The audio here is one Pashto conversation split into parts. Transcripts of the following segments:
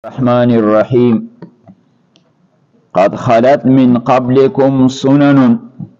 الرحمن الرحيم قد خلت من قبلكم سنن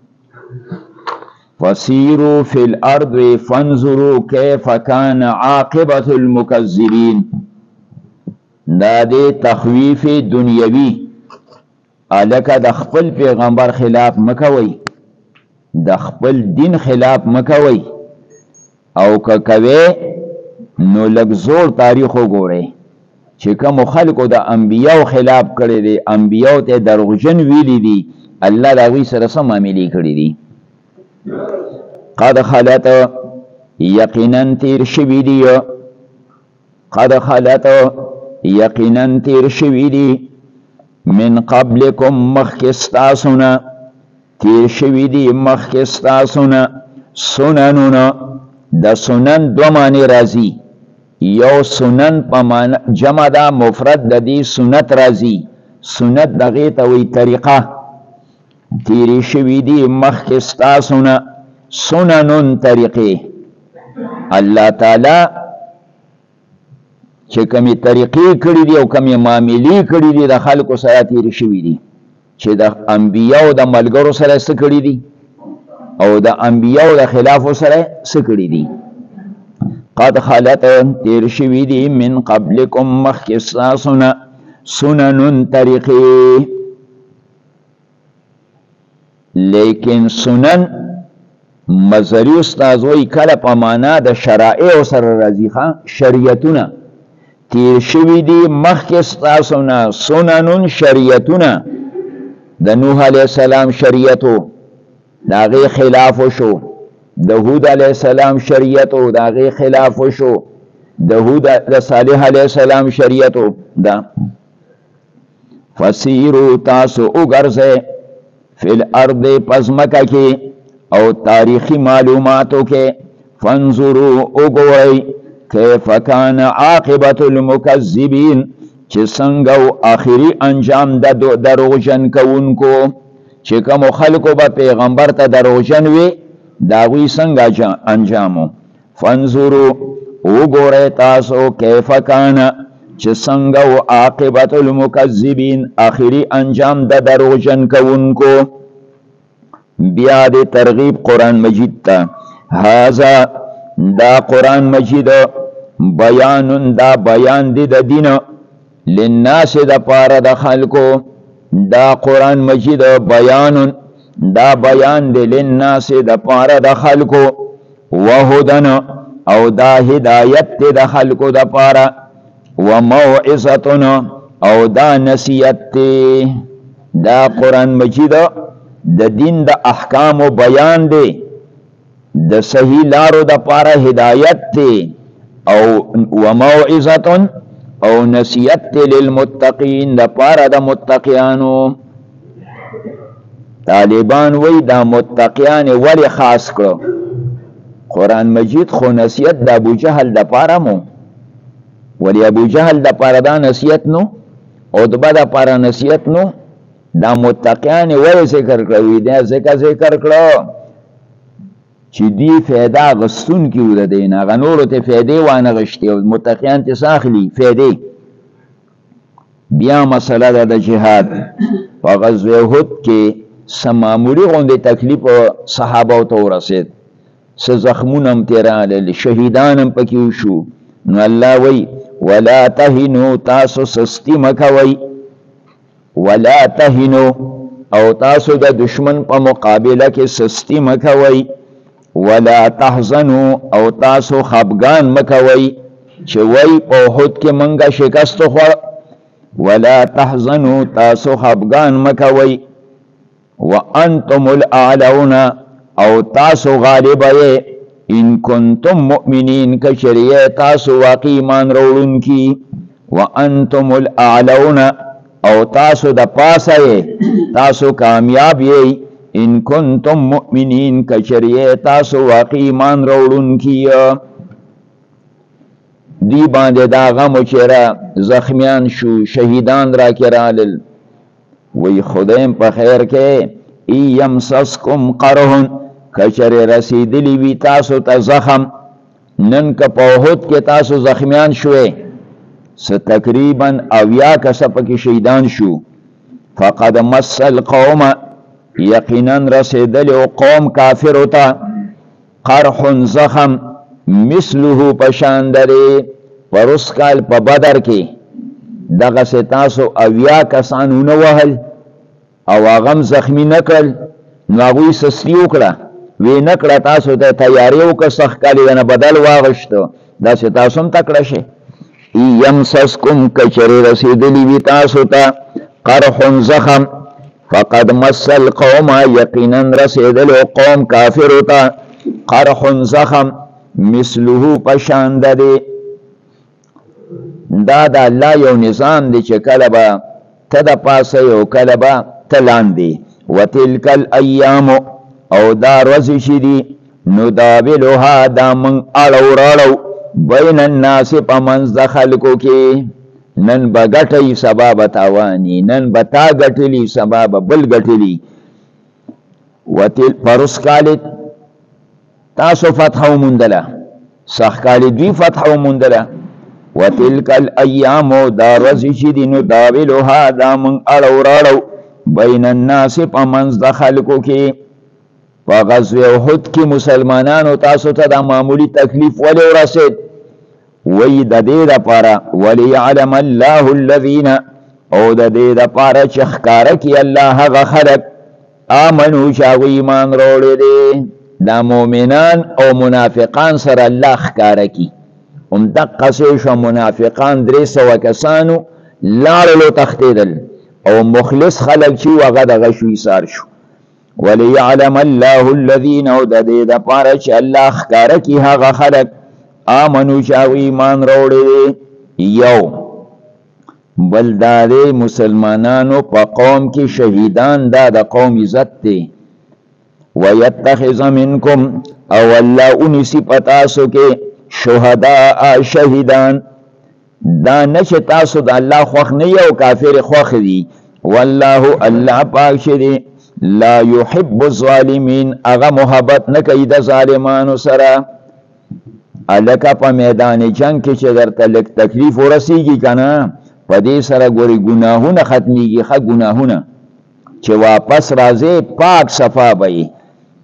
فسيروا في الأرض فانظروا كيف كان عاقبة المكذبين. دا دې تخویف دنیوي الکه د خپل پیغمبر خلاف مکوي، د خپل دین خلاف مکوي، او که کوي نو لږ زور تاریخ وګورئ چې کوم خلکو د انبیاو خلاف کړی دی، انبیاو ته دروغجن ویلی دي، الله د هغوی سره څه معاملې کړي دي. قد خلت یقینا تیر شوي دي، قد خلت یقینا تیر شوي دي، من قبلکم مخکې ستاسو نه، تیر شوي دي مخکې ستاسو نه، سننونه. د سنن دو معنی راځي، یو سنن په معنی جمع ده، مفرد د دې سنت راځي، سنت دغې ته وایي طریقه. تیرې شوي دي مخکې ستاسو نه سننون طریقې. الله تعالی چې کومې طریقې کړي دي او کومې معاملې کړي دي د خلکو سره تیرې شوي دي، چې د انبیاو د ملګرو سره څه کړي دي او د انبیاو د خلافو سره څه کړي دي. قد خلت تیر شوي دي من قبلکم مخکې ستاسو نه سنن طریقې. لیکن سنن مزری استاذ وی کله په معنا د شرائع سره راځي، شریعتونه. تیر شوي دي مخکې ستاسو نه سنن شریعتونه، د نوح علیه السلام شریعتو د هغې خلاف شو، د هود علیه السلام شریعتو د هغې خلاف شو، د صالح علیه السلام شریعتو دا. فسیرو تاسو وګرځئ فی الارض پس مکه کې او تاریخی معلوماتو کې، فانظروا وګورئ کیف کان عاقبت المکذبین، چې څنګه و آخري انجام د دروغجن کوونکو، چې کومو خلکو به پیغمبر ته دروغجن وي د هغوی څنګه انجامو. فانظروا وګورئ تاسو کیف کان، چې څنګه و عاقبت المکذبین آخري انجام د دروغجن کوونکو. بیا د ترغیب قرآن مجید ته، هذا دا قرآن مجید بیان، دا بیان دی د دین، للناس د پاره د خلکو، دا قرآن مجید بیان، دا بیان دی للناس د پاره د خلکو، وهدن او دا هدایت دی د خلکو د پاره، وموعظتن او دا نصیحت دی. دا قرآن مجید د دین د احکام و بیان دی، د صحیح لارو د پاره هدایت دی، او وموعظتن او نصیحت دی للمتقین د پاره د متقیانو. طالبان وی دا متقیان ولی خاص کرو قرآن مجید، خو نصیحت دا ابو جهل دا پاره مو، ولی ابو جهل دا پاره دا نصیحت نو، عتبه دا پاره نصیحت نو، دا متقیان ولی ذکر کروی دا ذکر کرو چی دی فیده غستون کیو دا دینا غنورو تی فیده وانا غشتی و متقیان تی ساخلی فیده. بیا مسئله دا دا جهاد و غزوه احد که سماموری غنده تکلیف صحابه تو رسید، سزخمونم تیران شهیدانم پکیو شو. نو اللہ وی ولا تهنو تاسو سستی مکوی، ولا تهنو او تاسو د دشمن په مقابله کې سستی مکوی، ولا تحزنو او تاسو خفګان مکوی چې وی په احد کې منګه شکست خور، ولا تحزنو تاسو خفګان مکوی، وانتم الاعلون او تاسو غالب یې، ان کنتم مؤمنین کچریه تاسو واقعی ایمان راوړونکي، وانتم الاعلون او تاسو د پاسه یې تاسو کامیاب یې، ان کنتم مؤمنین کچریه تاسو واقعی ایمان راوړونکي. دی باندې دا غم چیرې زخمیان شو، شهیدان را کرالل، وی خدایم په خیر کې یمسسکم قرح، کچری رسیدلی وی تاسو ته زخم، نن که په احد کې تاسو زخمیان شوئ تقریبا 80 کسه پکې شهیدان شو. فقد مس القوم یقینا رسیدلی قوم کافرو ته قرح زخم مثله پشان دری پروس کال په بدر کې دغه سه تاسو 80 کسانونه وهل او هغه زخمی نکړل نو هغوی سستی وکړه وی نکړه تاسو ته تیاری وکړه سخت کالي نه بدل واغشتو داسې تاسو هم تکړه شئ. یمسسکم کچری رسیدلی وی تاسو ته قرح زخم فقد مس القوم یقینا رسیدلی قوم کافرو ته قرح زخم مثله پشان دری. دا د الله یو نظام دی چې کله به ته د پاسه یو کله به ته لاندې وتلک الایام او دا ورځې چې دي نداولها دا من اړو راړو بین الناس په منځ د خلکو کې نن به ګټئ سبا به تاواني نن به تا ګټلي سبا به بل ګټلي. پروس کال تاسو فتح وموندله سخت کال دوی فتح وموندله. وتلک الایام دا ورځې چې دي نداولها دا من اړو راړو بین الناس په منځ د خلکو کې. په غزوه احد کې مسلمانانو تاسو ته دا معمولی تکلیف ولې ورسید وی د دې دپاره وليعلم الله الذین او د دې دپاره چې ښکاره کړي الله هغه خلک آمنو چې هغوی ایمان راوړی دی. دا مؤمنان او منافقان سره الله ښکاره کړي همدقسې شو منافقان 300 کسانو لاړلو تښتېدل او مخلص خلق چې هغه دغه شو ایثار شو. وليعلم الله الذين او د دې دپاره چې الله ښکاره کړي هغه خلق آمنو چې هغوی ایمان راوړی یو بل دا دی مسلمانانو په قوم کې شهیدان دا د قوم عزت دی. ويتخذ منکم او الله اونیسي په تاسو کې شهداء شهیدان دا نه چې تاسو د الله خوښ نه یو کافر خوښ دي. والله الله پاک چې دی لا يحب الظالمین هغه محبت نه کوي د ظالمانو سره. الکه په میدان جنگ کې چې درته لږ تکلیف ورسیږي که نه په دې سره ګورې ګناهونه ختمیږي ښه ګناهونه چې واپس راځې پاک صفا به یې.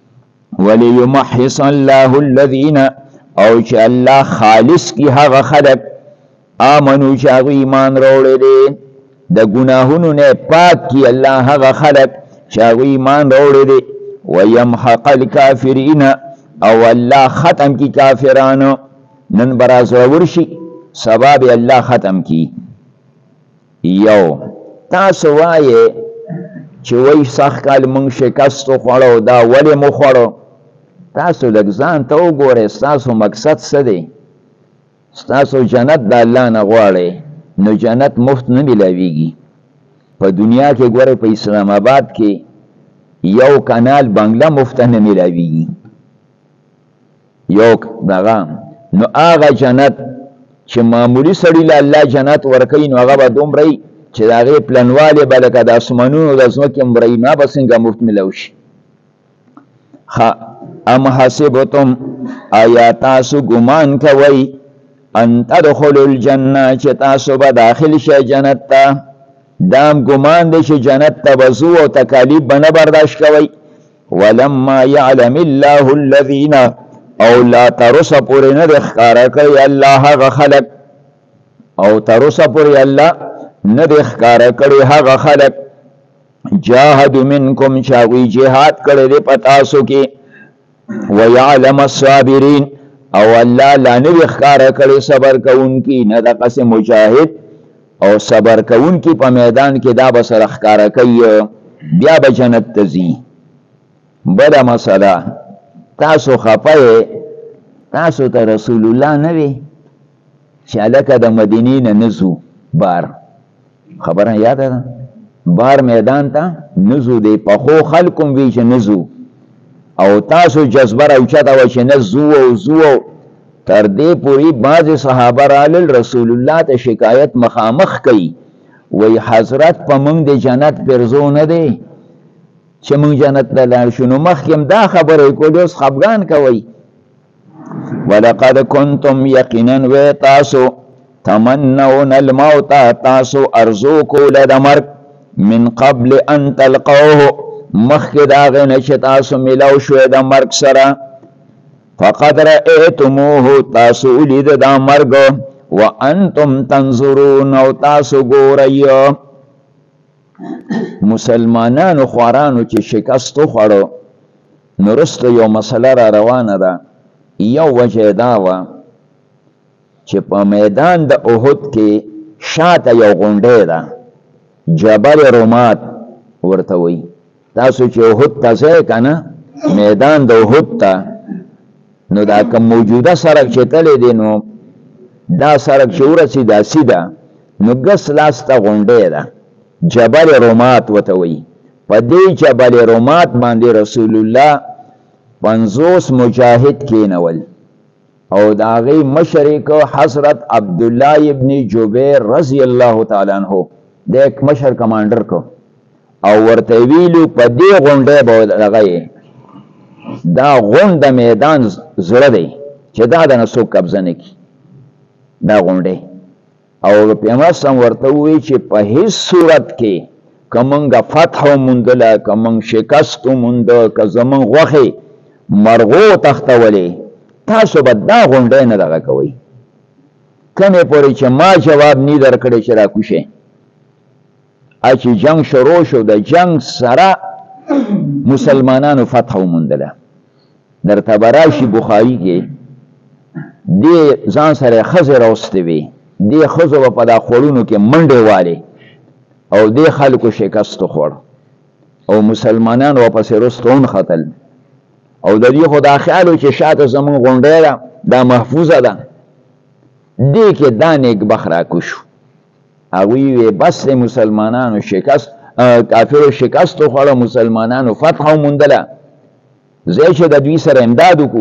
وليمحص الله الذین او چې الله خالص کی هغه خلق آمنو چې هغوی ایمان راوړی دی د ګناهونو نه پاک کی الله هغه خلق چې هغوی ایمان راوړی دی. ويمحق الکافرین او الله ختم کی کافرانو نن به راځور شي سبا به الله ختم کی. یو تاسو وایې چې وایي سخت کال موږ شکست وخوړو دا ولې مو خوړو تاسو لږ ځان ته وګورئ ستاسو مقصد څه دی. ستاسو جنت د الله نه غواړئ نو جنت مفت نه میلاویږي. په دنیا کې ګورئ په اسلام آباد کې یو کانال بنګله مفت نه میلاویږي یو دغه نو هغه جنت چې معمولی سړي له الله جنت ورکوي نو هغه به دومره وي چې د هغې پلنوالی به لکه د اسمانونو د ځمکې عمره وي نو به څنګه مفت میلاو شي. ام حسبتم آیا تاسو ګمان کوئ ان تدخلوا الجنه چې تاسو به داخل شئ جنت ته دام ګمان دی چې جنت ته به ځو او تکالیف به نه برداشت کوئ. ولما یعلم الله الذین او لا ترسه پورې نه دی ښکاره کړی الله هغه خلق او ترسه پورې الله نه دی ښکاره کړی هغه خلق جاهدوا منکم چې هغوی جهاد کړی دی په تاسو کې. ويعلم الصابرین او الله لا نه دی ښکاره کړی صبر کوونکي نه دقسې مجاهد او صبر کوونکي په میدان کې دا به سره ښکاره کوي بیا به جنت ته ځي. بله مسله تاسو خفه تاسو ته رسول الله نه وي چې هلکه د مدینې نه نه ځو بار خبره یاده ده بار میدان ته نه ځو دی پخو خلکو هم وي چې نه ځو او تاسو جذبه راوچته وه چې نه ځو او ځو تر دې پورې بعضې صحابه رالل رسول الله ته شکایت مخامخ کوي وی حضرت په موږ د جنت پرځو نه دی چې موږ جنت ته لاړ شو نو مخکې هم دا خبره یې کولې اوس خفګان کوئ. ولقد کنتم یقینا وی تاسو تمنون الموت تاسو ارزو کوله د مرګ من قبل ان تلقوه مخکې د هغې نه چې تاسو میلاو شوی د مرګ سره فقد رأیتموه تاسو ولیده دا مرګ وانتم تنظرون او تاسو ګورئ. مسلمانانو خوارانو چې شکست وخوړو نو وروسته یو مسله را روانه ده. یو وجه دا وه چې په میدان د احد کې شاته یو غونډۍ ده جبل رمات ورته وایي. تاسو چې احد ته ځئ که نه میدان د احد ته نو دا کوم موجوده سړک چې تللی دی نو دا سړک چې ورسېده سیده نو ګس لاس ته غونډۍ ده جبل رمات ورته وایي. په دې جبل رمات باندې رسول الله 50 مجاهد کېنول او د هغې مشر یې که حضرت عبدالله ابن جبیر رضی الله تعالی عنه د یک مشر کمانډر که او ورته ویلو په دې غونډۍ به دغه دا غونډ د میدان زړه دی چې دا د نه څوک قبضه نه کړي دا غونډۍ. او پیغمبر صم ورته ووایي چې په هیڅ صورت کې که موږ فتح وموندله که موږ شکست ومونده که زموږ غوښې مرغو تختولې تاسو به دا غونډۍ نه دغه کوئ کمې پورې چې ما جواب نی درکړی چې راکوشئ. چې جنگ شروع شو د جنگ سره مسلمانانو فتح وموندله. درته به راشي بخاري کې دې ځان سره ښځې راوستې وې دې ښځو به په دا خوړونو کې منډې والې او دې خلکو شکست وخوړ او مسلمانان ورپسې وروسته ونښتل او د دې خو دا خیال و چې شاته زموږ غونډۍ ده دا محفوظه ده دې کې دا نیکبخت راکوشو. هغوی وی بس د مسلمانانو شکست کافرو شکست وخوړه مسلمانانو فتح وموندله ځای چې د دوی سره امداد وکړو.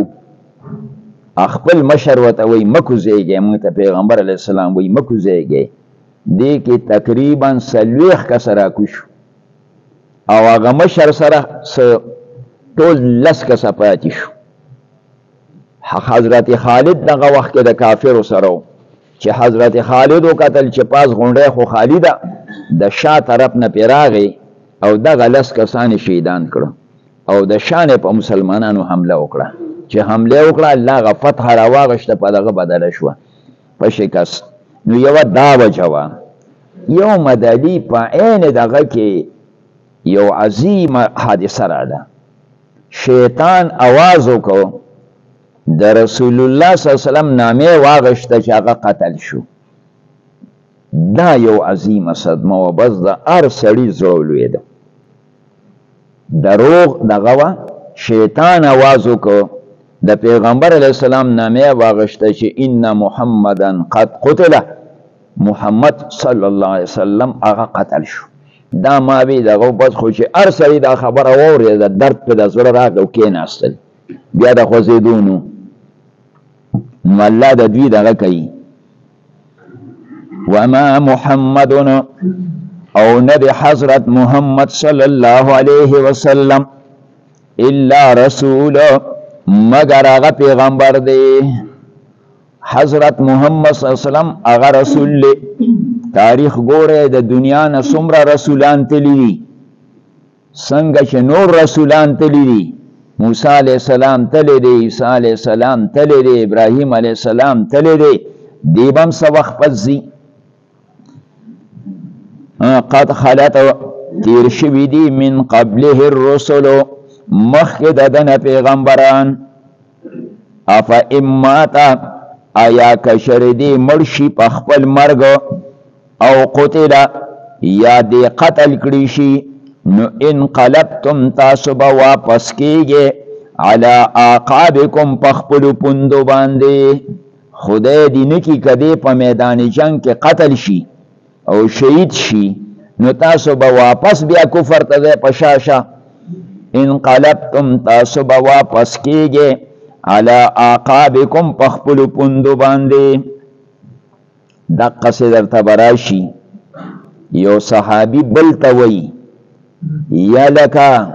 خپل مشر ورته وایي مه کوزېږئ موږ ته پیغمبر علیه السلام وایي مه کوزېږئ. دې کې تقریبا 40 کسه راکوشو او هغه مشر سره ټول 10 کسه پاتې شو. حضرت خالد دغه وخت کې د کافرو سره و چې حضرت خالد وکتل چې پاس غونډۍ خو خالی ده د شا طرف نه پرې راغی او دغه 10 کسان شهیدان کړه او د شا نه په مسلمانانو حمله وکړه. چې حمله وکړه الله هغه فتح راواغشته په دغه بدله شوه په شکست. نو یوه دا وجه وه. یو مدلي په عین دغه کې یو عظیم حادثه راده. شیطان آواز وکړو د رسول الله صلی الله علیه وسلم نامې واغشته چې هغه قتل شو. دا یو عظیمه صدمه وه بس د هر سړي زړه ولوېده. دروغ دغه وه شیطان آواز وکړو د پیغمبر علیه السلام نامې واغشته چې ان محمدا قد قتله محمد صلی الله علیه وسلم هغه قتل شو. دا ما وی دغه بس خو چې هر سړي دا خبره واورېده درد په د زړه راغی او کېناستل بیا د خوځېدو نو نو الله د دوی دغه کوي. وما محمد او نبی حضرت محمد صلی الله علیه وسلم الا رسول مگر هغه پیغمبر دی. حضرت محمد صلی الله علیه وسلم هغه رسول دی. تاریخ ګوره د دنیا نه څومره رسولان تللی دي څنګه چې نور رسولان تللی دي. موسی علیه السلام تللی دی عیسی علیه السلام تللی دی ابراهیم علیه السلام تللی دی دی به هم څه وخت پس ځي. قد خلت تیر شوي دي من قبله الرسل مخکې د ده نه پیغمبران. افا اماتا آیا کشر دی مړ شي په خپل مرګ او قتل یا دی قتل کړي شي نو انقلبتم تاسو به واپس کیږئ علی اعقابکم په خپلو پوندو باندې. خدای دې نه کړي که دی په میدان جنګ کې قتل شي او شهید شي نو تاسو به واپس بیا کفر ته ځئ په شا شا. انقلبتم تاسو به واپس کیږئ علی اعقابکم په خپلو پوندو باندې. دقسې درته به راشي یو صحابي بل ته وایي یا لکه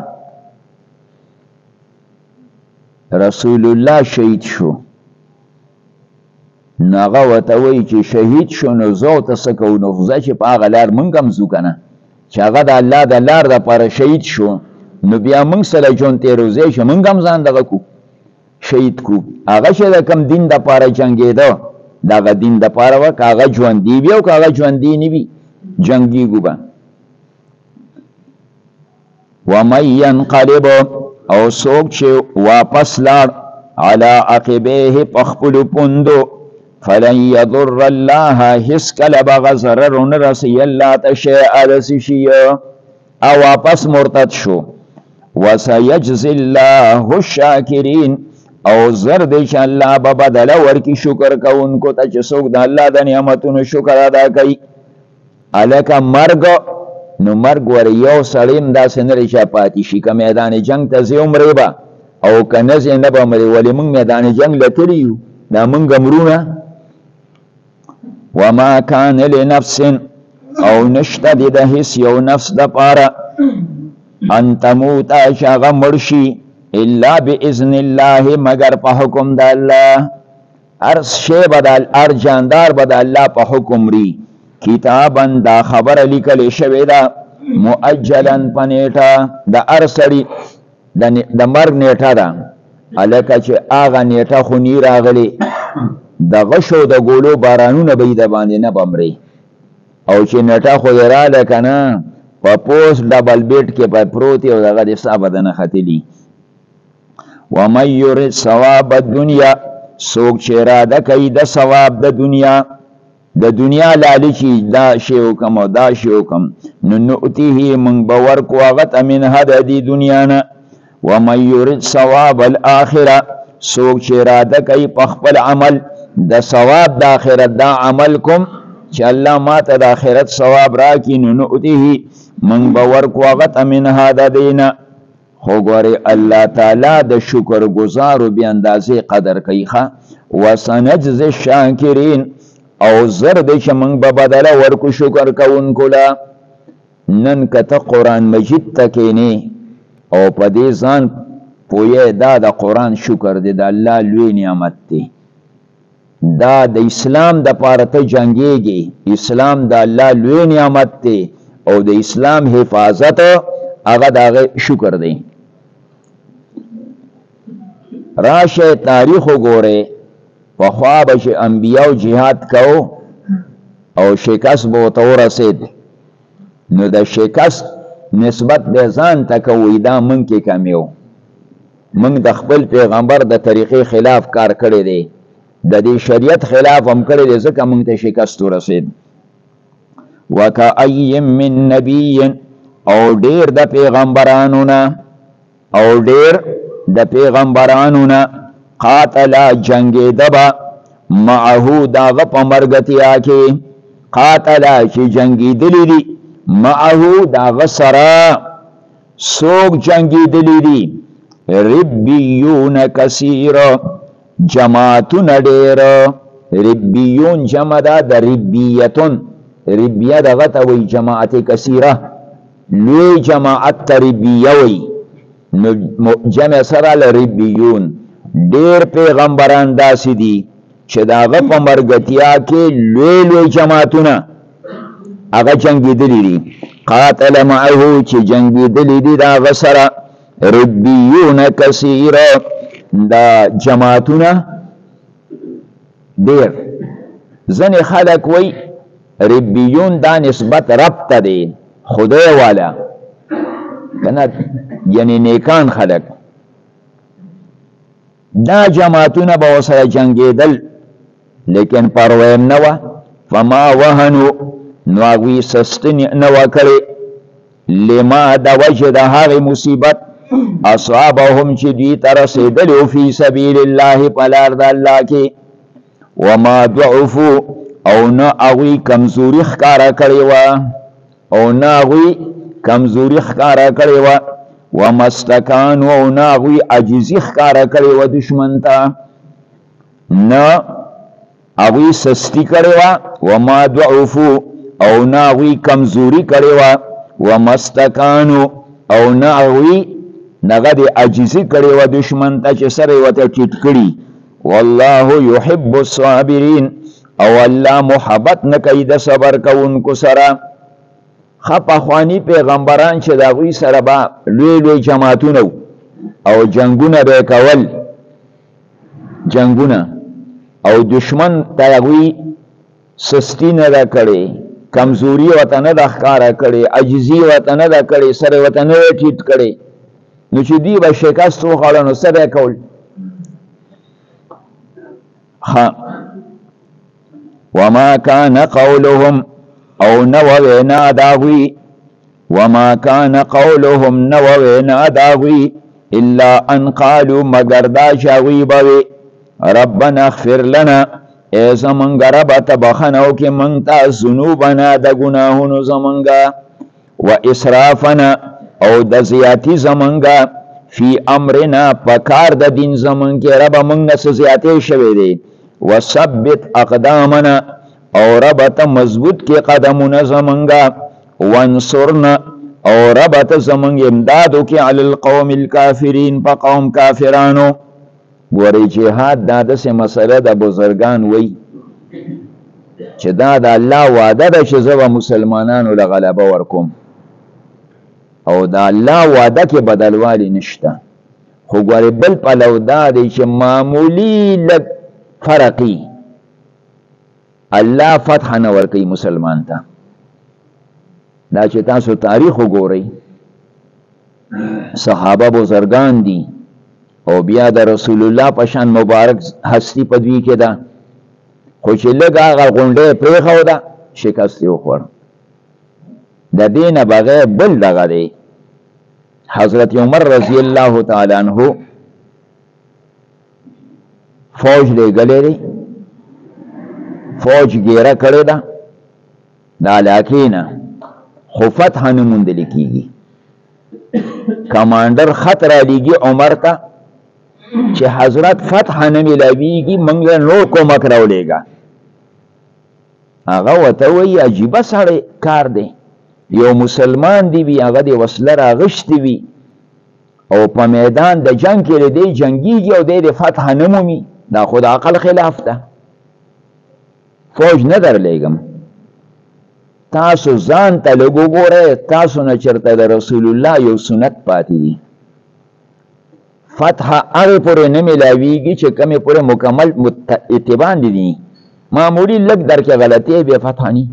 رسول الله شهید شو نو هغه ورته وایي چې شهید شو نو زه ورته څه کوو نو ځه چې په هغه لار موږ هم ځو که نه چې هغه د الله د لار دپاره شهید شو نو بیا موږ سره ژوند تېروځی شو موږ هم ځان دغه کو شهید کو هغه چې د کوم دین دپاره جنګېده د هغه دین دپاره وه که هغه ژوندي وي او که هغه ژوندي نه وي جنګېږو به ومن ینقلب او څوک چې واپس لاړ علی عقبیه په خپلو پوندو فلن یضر الله هیڅ کله به هغه ضرر ونه رسوي الله ته شیئا د څه شي او واپس مرتد شو وسیجزي الله الشاکرین او زر دی چې الله به بدله ورکړي شکر کوونکو ته چې څوک د الله د نعمتونو شکر ادا کوي هلکه مرګ نو مرګ ور یو سړی هم داسې نه دی چې پاتې شي که میدان جنګ ته ځې مرې به او که نه ځې نه به مرې ولې موږ میدان جنګ له تللي یو دا موږ مرونه وما کان لنفس او نشته دی د هیڅ یو نفس دپاره ان تموته چې هغه مړ شي الا باذن الله مگر په حکم د الله هر شی به هر جاندار به د الله په حکم ری کتابا دا خبر لیکل شوی ده مؤجلا په نیټه د هر سړي د مرګ نیټه ده هلکه چې هغه نیټه خو نی راغلې د غشو د ګولو بارانونه به یې د باندې نه به مرې او چې نیټه خو یې راله که نه په پوست ډبل بیټ کې په پروت او دغه د سا به دنه ختلي ومن یرد ثواب الدنیا څوک چې اراده کوي د ثواب د دنیا لالچي دا شی وکم او دا شی وکم نو نؤتیه موږ به ورکو هغه ته منها د دې دنیا نه ومن یرد ثواب الاخره څوک چې اراده کوي په خپل عمل د ثواب د آخرت دا عمل کوم چې الله ماته د آخرت ثواب راکړي نو نؤتیه موږ به ورکو هغه ته منها د دې نه خو ګورې الله تعالی د شکر گزارو بې اندازې قدر کوي ښه وسنجزي الشاکرین او زر دی چې موږ به بدله ورکو شکر کوونکو له نن که ته قرآن مجید ته کښېنې او په دې ځان پوهې دا د قرآن شکر دی د الله لوی نعمت دی دا د اسلام دپاره ته جنګېږي اسلام د الله لوی نعمت دی او د اسلام حفاظت هغه د هغه شکر دی راشه تاریخ وګورئ پخوا به چې انبیاو جهاد کو او شکست به ورته ورسېد نو د شکست نسبت به ځان ته کوئ دا موږ کې کمی و موږ د خپل پیغمبر د طریقې خلاف کار کړی دی د دې شریعت خلاف هم کړی دی ځکه موږ ته شکست ورسېد وکأی من نبی او ډیر د پیغمبرانو نه قاتل جنگیده با معهو داغه په مرګتیا کې قاتل چې جنگیدلی دي معهو داغه سره څوک جنگیدلی دي ربیون کثیر جماعتون ډیر ربیون جمع ده د ربیتون ربیه دغه ته وایي جماعت کثیره لوی جماعت ته ربیه وایي نو جمع سره لربیون ډیر پیغمبران داسې دي چې د هغه په مرګتیا کې لوی لوی جماعتونه هغه جنګېدلي دي قاتل معه چې جنګېدلي دي د هغه سره ربیون کثیره دا جماعتونه ډیر ځینې خلک وایي ربیون دا نسبت رب ته دی خدای والا کنه یعنی نیکان خلق دا جماعتونه به ورسره جنګېدل لیکن پرویم نه وه فما وهنو نو هغوی سستي نه وه کړې لما د وجې د هغې مصیبت اصابهم چې دوی ته رسېدلي فی سبیل الله په لار د الله کې وما ضعفو او نه هغوی کمزوري ښکاره کړې وه کمزوری ښکاره کړې وه ومستکانو او نه هغوی عاجزي ښکاره کړې وه دشمن ته نه هغوی سستي کړې وه وما ضعفو او نه هغوی کمزوري کړې وه ومستکانو او نه هغوی نغه د عاجزي کړې وه دشمن ته چې سره یې ورته ټیټ کړي والله یحب الصابرین او الله محبت نه کوي د صبر کوونکو سره. پخواني پیغمبران چې د هغوی سره به لوی لوی جماعتونه او جنگونه به کول، جنگونه، او دشمن ته هغوی سستی نه ده کړې، کمزوري ورته نه ده ښکاره کړې، عجزي ورته نه ده کړې، سر یې ورته نه ده ټیټ کړی. نو چې دوی به شکست وخوړه نو څه به یې کول؟ وما كان قولهم او نو وینا داغوی، وما كان قولهم نو وینا داغوی الا ان قالوا مگر دا شاوی بوی ربنا اغفر لنا ای زمنگا رب تبخنو که منگتا ذنوبنا دا گناهونو زمنگا و اسرافنا او دا زیاتی زمنگا فی امرنا پکار دا دین زمنگی رب منگ نس زیاتی شوی دی و ثبت اقدامنا او رب تا مضبوط کی قدمون زمنگا وانصرنا او رب تا زمنگ امدادو کی علی القوم الكافرین پا قوم کافرانو. گوری جهاد دا دس مسئله دا بزرگان وی چې دا دا الله وعده ده چې زه به مسلمانانو له غلبه ورکوم او دا الله وعده کې بدلوالی نشته. خو ګورې بل پلو دا دی چې معمولی لږ فرقي الله فتح نه ورکوي مسلمان ته. دا چې تاسو تاریخ وګورئ، صحابه بزرگان دي او بیا د رسول الله په شان مبارک هستی په دوی کې ده، خو چې لږ هغه غونډۍ پرېښوده شکست یې وخوړ. د دې نه بغیر بل دغه دی، حضرت عمر رضی الله تعالی عنہ فوج لېږلی دی، فوج ګیره کړې ده د علاقې نه، خو فتح نه موندل کېږي. کمانډر خط رالیږي عمر ته چې حضرت فتح نه ملاویږي، موږ له نور کومک راولېږه. هغه ورته وایي عجیبه سړی کار دی، یو مسلمان دی وي هغه د وسله راغښتې وي او په میدان د جنګ کې له دی جنګیږي او دی د فتح نه مومي، دا خو د عقل خلاف ده. فوج نه درلېږم، تاسو ځان ته لږ وګورئ، تاسو نه چېرته د رسول الله یو سنت پاتې دي. فتح هغې پورې نه میلاویږي چې کومې پورې مکمل اتباع دي، معمولی لږ در کې غلطی بیا فتح نی.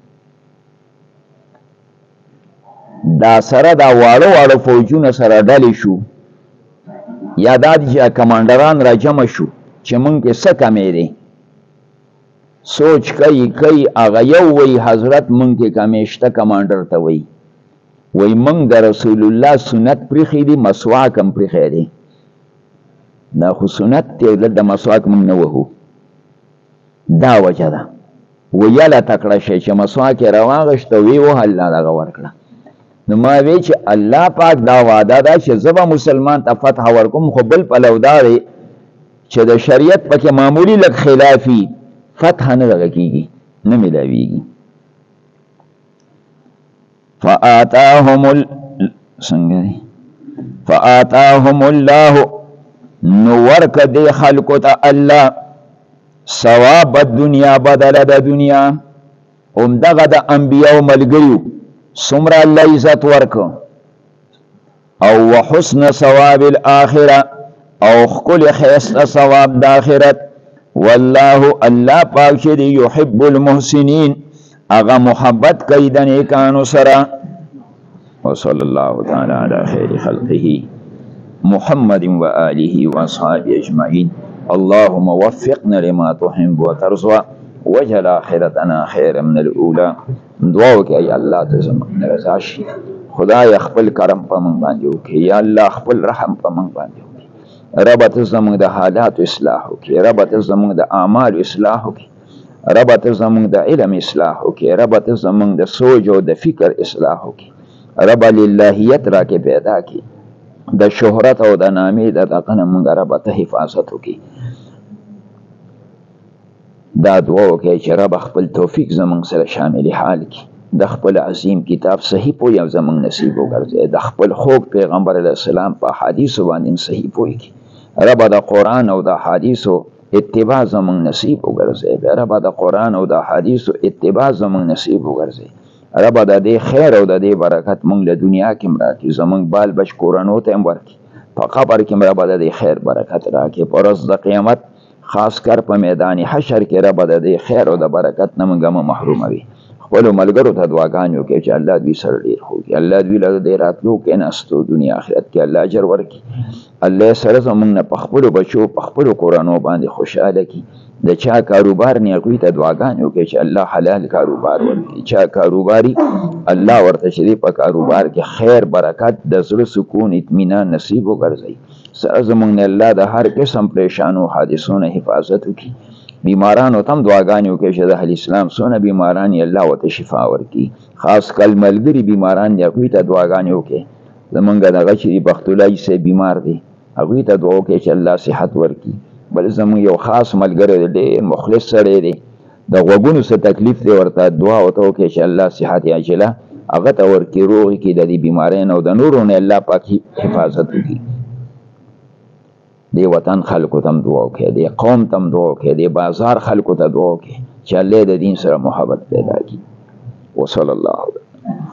دا سره دا واړو واړو فوجونه سره ډلې شو، یا دا دي چې کمانډران را جمع شو چې موږ کې څه کمی دی. سوچ کوي هغه یو وی حضرت موږ کې کمی شته، کمانډر ته وی موږ د رسول الله سنت پرېښی دي، مسواک هم پرېښی دی. دا خو سنت دی، د مسواک موږ نه وهو، دا وجه ده. ویله تکړه شي چې مسواک یې راواغېشته ویې وهه، الله دغه ورکړه. نو ما وی چې الله پاک دا وعده ده چې زه به مسلمان ته فتح ورکوم، خو بل پلو دا دی چې د شریعت پکې معمولی لږ خلافي فتح نه دغه کېږي، نه میلاویږي. فآتاهم الله نو ورک دی خلقو ته الله ثواب الدنیا بدل د دنیا. همدغه د انبیاو ملګریو څومره الله عزت ورک، او وحسن ثواب الاخره او ښکلې ښایسته ثواب د آخرت. والله الله پاک چې دی یحب المحسنین، هغه محبت کوي د نیکانو سره. وصلی الله تعالی علی خیر خلقه محمد و آله و اصحابه اجمعین. اللهم وفقنا لما تحب وترضى وجعل آخرتنا خیر من الاولى. دعا وکړئ ای الله ته زموږ رضا شي، خدای خپل کرم په موږ باندې وکړي، یا الله خپل رحم په موږ باندې وکړي. رب ته زموږ د حالات اصلاح وکړي، رب ته زموږ د اعمال اصلاح وکړي، رب ته زموږ د علم اصلاح وکړي، رب ته زموږ د سوچ او د فکر اصلاح وکړي. رب للهیت راکې پیدا کړي، د شهرت او د نامې د دغه نه موږ رب ته حفاظت وکړي. دا دعا وکړئ چې رب خپل توفیق زموږ سره شامل حال کړي، د خپل عظیم کتاب صحیح پوهه زموږ نصیب وګرځي، د خپل خوږ پیغمبر علیه السلام په حدیثو باندې صحیح پوهه کړي. رب د قرآن او د حدیثو اتباع زمون نصیب وګرځي. رب د قرآن او د حدیث اتباع زمون نصیب وګرځي. رب د دې خیر او د دې برکت مونږ له دنیا کې راکړي، زمونږ بال بچ کورنو ته هم ورکړي، په قبر کې رب د دې خیر برکت راکړي، په ورځ د قیامت خاص کر په میدان حشر کې رب د دې خیر او د برکت نه مونږ محروموي. خپلو ملګرو ته دعاګانې وکړئ چې الله دوی سره ډېر ښه وکړي، الله دوی له دې راتلو کېناستو دنیا آخرت کې الله اجر ورکړي، الله سره زمونږ نه په خپلو بچو په خپلو کورنو باندې خوشحاله کړي. د چا کاروبار نه هغوی ته دعاګانې وکړئ چې الله حلال کاروبار ورکړي، چا کاروباري الله ورته چې په کاروبار کې خیر برکت د زړه سکون اطمینان نصیب وګرځوي. سره زمونږ نه الله د هر قسم پریشانو حادثو نه حفاظت وکړي. بیمارانو ته هم دعاګانې وکړئ چې د اهل اسلام څونه بیماران یې الله ورته شفا ورکړي، خاص کل ملګري بیماران دي هغوی ته دعاګانې وکړئ. زمونږ دغه چې بختالله صاحب بیمار دی هغوی ته دعا وکړئ چې الله صحت ورکړي. بل زمونږ یو خاص ملګری دی ډېر مخلص سړی دی، د غوږونو څه تکلیف دی ورته دعا ورته وکړئ چې الله صحت عاجله هغه ته ورکړي، روغ کړي د دې بیمارۍ نه او د نورو نه الله پاک حفاظت وکړي. دې وطن خلکو ته هم دعا وکړئ، دې قوم ته هم دعا وکړئ، دې بازار خلکو ته دعا وکړئ چې الله د دین سره محبت پیدا کړي. وصلی الله علیه